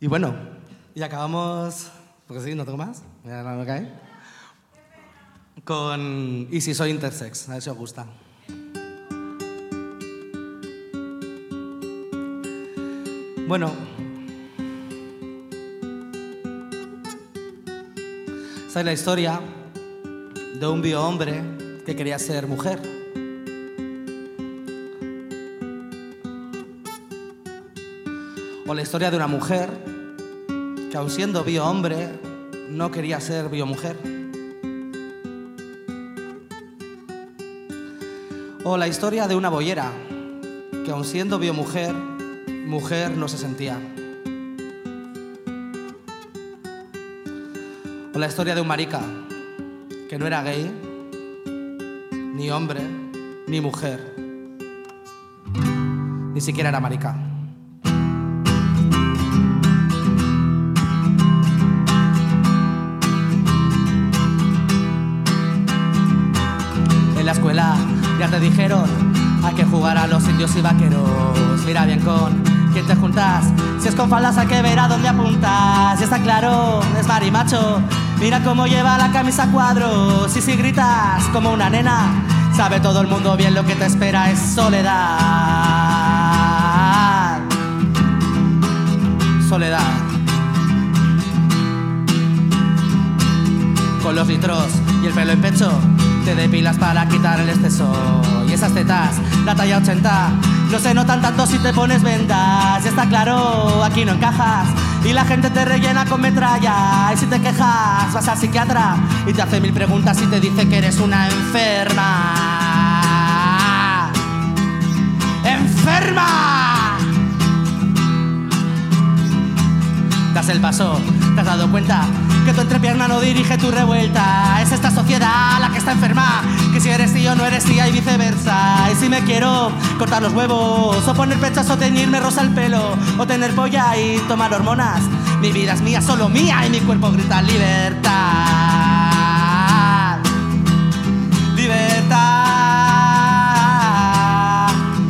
Y bueno, y acabamos, porque sí, no tengo más, ya no me cae, con Y si soy intersex, a ver si os gusta. Bueno, esta es la historia de un biohombre que quería ser mujer. O la historia de una mujer que, aun siendo biohombre, no quería ser biomujer. O la historia de una boyera que, aun siendo biomujer, mujer no se sentía. O la historia de un marica que no era gay, ni hombre, ni mujer, ni siquiera era marica. En la escuela ya te dijeron hay que jugar a los indios y vaqueros. Mira bien con quién te juntas. Si es con faldas hay que ver a dónde apuntas. Y está claro, es marimacho. Mira cómo lleva la camisa a cuadros. Y si gritas como una nena, sabe todo el mundo bien lo que te espera es soledad. Soledad. Con los litros y el pelo en pecho te depilas para quitar el exceso. Y esas tetas, la talla 80, no se notan tanto si te pones vendas. Y está claro, aquí no encajas y la gente te rellena con metralla. Y si te quejas, vas al psiquiatra y te hace 1000 preguntas y te dice que eres una enferma. ¡Enferma! Das el paso, te has dado cuenta que tu entrepierna no dirige tu revuelta. Es esta sociedad la que está enferma, que si eres tío no eres tía y viceversa. Y si me quiero cortar los huevos, o poner pechos, o teñirme rosa el pelo, o tener polla y tomar hormonas, mi vida es mía, solo mía, y mi cuerpo grita libertad. Libertad.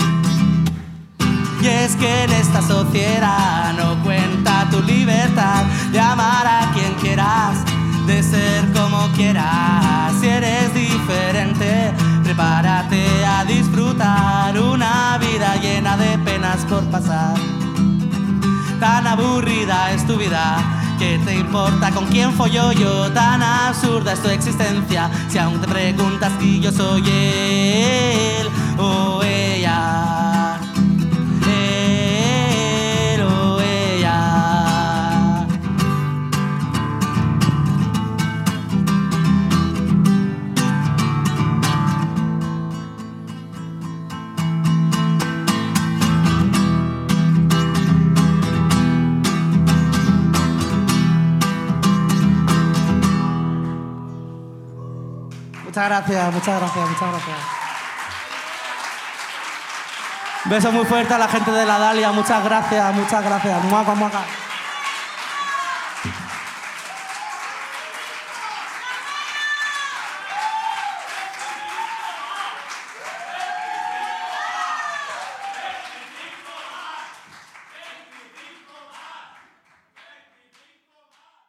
Y es que en esta sociedad no cuenta tu libertad de amar a quien quieras, de ser como quieras. Si eres diferente, prepárate a disfrutar una vida llena de penas por pasar. Tan aburrida es tu vida, ¿qué te importa con quién follo yo? Tan absurda es tu existencia, si aún te preguntas si yo soy él o ella. Muchas gracias, muchas gracias, muchas gracias. Beso muy fuerte a la gente de la Dalia, muchas gracias, muchas gracias. Muaca, muaca.